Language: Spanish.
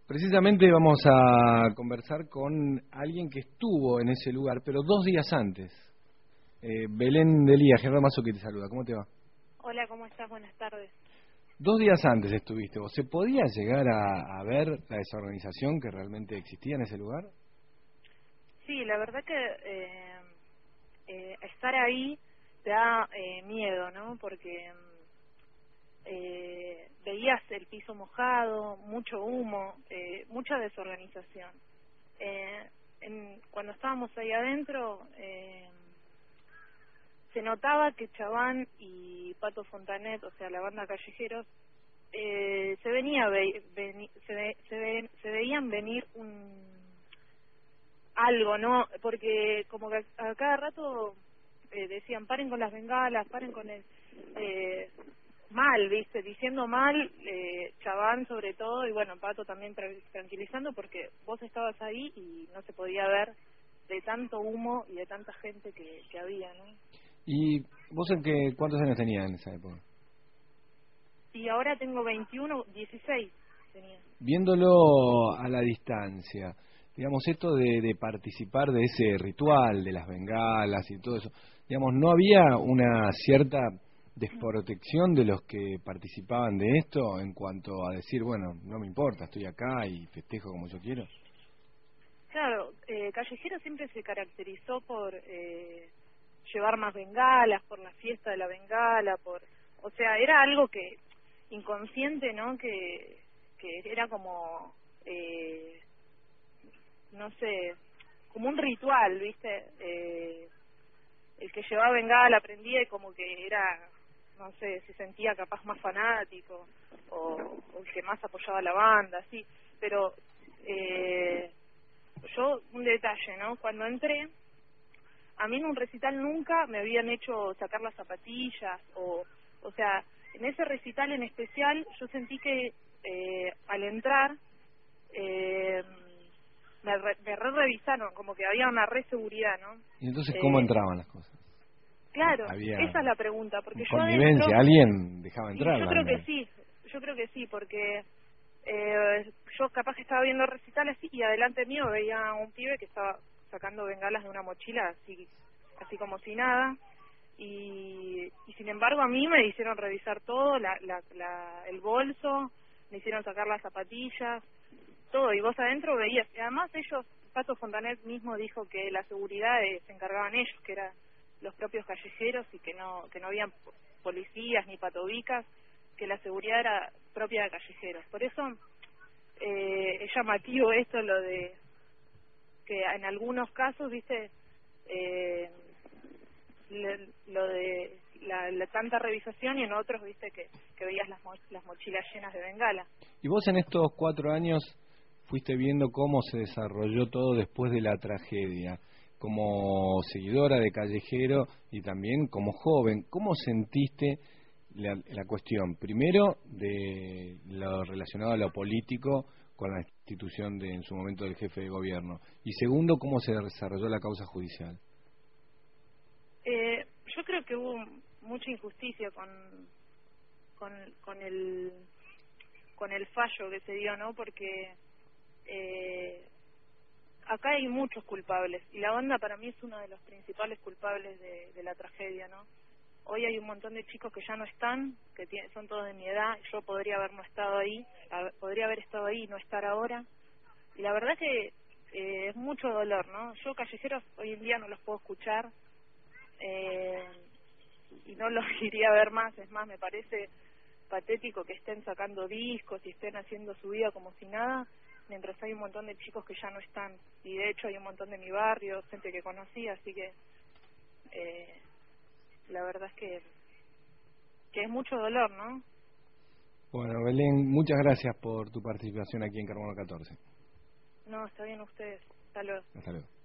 Precisamente vamos a conversar con alguien que estuvo en ese lugar, pero 2 días antes. Belén Delía, Gerardo Mazo que te saluda. ¿Cómo te va? Hola, ¿cómo estás? Buenas tardes. 2 días antes estuviste vos. ¿Se podía llegar a ver la desorganización que realmente existía en ese lugar? Sí, la verdad que estar ahí te da miedo, ¿no? Porque veías el piso mojado, mucho humo, mucha desorganización. Cuando estábamos ahí adentro, se notaba que Chaván y Pato Fontanet, o sea, la banda Callejeros, se veían venir algo, ¿no? Porque como que a cada rato decían, paren con las bengalas, paren con el... mal, ¿viste? Diciendo mal, Chaván sobre todo, y bueno, Pato también tranquilizando, porque vos estabas ahí y no se podía ver de tanto humo y de tanta gente que había, ¿no? ¿Y vos cuántos años tenías en esa época? Y ahora tengo 21, 16 tenía. Viéndolo a la distancia, digamos, esto de participar de ese ritual, de las bengalas y todo eso, digamos, ¿no había una cierta desprotección de los que participaban de esto en cuanto a decir, bueno, no me importa, estoy acá y festejo como yo quiero? Claro, Callejero siempre se caracterizó por llevar más bengalas, por la fiesta de la bengala, o sea, era algo que inconsciente, ¿no? Que era como, no sé, como un ritual, ¿viste? El que llevaba bengala aprendía y como que era, no sé, se sentía capaz más fanático o el que más apoyaba a la banda, sí, pero yo, un detalle, ¿no? Cuando entré, a mí en un recital nunca me habían hecho sacar las zapatillas o sea, en ese recital en especial yo sentí que al entrar me revisaron, como que había una seguridad, ¿no? ¿Y entonces cómo entraban las cosas? Claro, ¿Había esa es la pregunta, porque yo adentro, connivencia? ¿Alguien dejaba y entrar realmente? yo creo que sí, porque yo capaz que estaba viendo recitales y adelante mío veía a un pibe que estaba sacando bengalas de una mochila así como si nada, y sin embargo a mí me hicieron revisar todo, el bolso, me hicieron sacar las zapatillas, todo, y vos adentro veías, y además ellos, Pato Fontanet mismo dijo que la seguridad se encargaban ellos, que eran los propios callejeros y que no habían policías ni patobicas, que la seguridad era propia de callejeros. Por eso es llamativo esto, lo de que en algunos casos, viste, lo de la tanta revisación, y en otros, viste, que veías las mochilas llenas de bengala. ¿Y vos en estos 4 años fuiste viendo cómo se desarrolló todo después de la tragedia? Como seguidora de Callejero y también como joven, ¿cómo sentiste la cuestión? Primero, de lo relacionado a lo político con la institución en su momento del jefe de gobierno. Y segundo, ¿cómo se desarrolló la causa judicial? Yo creo que hubo mucha injusticia con el fallo que se dio, ¿no? Porque acá hay muchos culpables y la banda para mí es uno de los principales culpables de la tragedia, ¿no? Hoy hay un montón de chicos que ya no están, son todos de mi edad. Yo podría haber estado ahí y no estar ahora. Y la verdad que es mucho dolor, ¿no? Yo callejeros hoy en día no los puedo escuchar y no los iría a ver más. Es más, me parece patético que estén sacando discos y estén haciendo su vida como si nada, mientras hay un montón de chicos que ya no están. Y de hecho hay un montón de mi barrio, gente que conocí, así que la verdad es que es mucho dolor, ¿no? Bueno, Belén, muchas gracias por tu participación aquí en Carbono 14. No, está bien ustedes. Hasta luego. Hasta luego.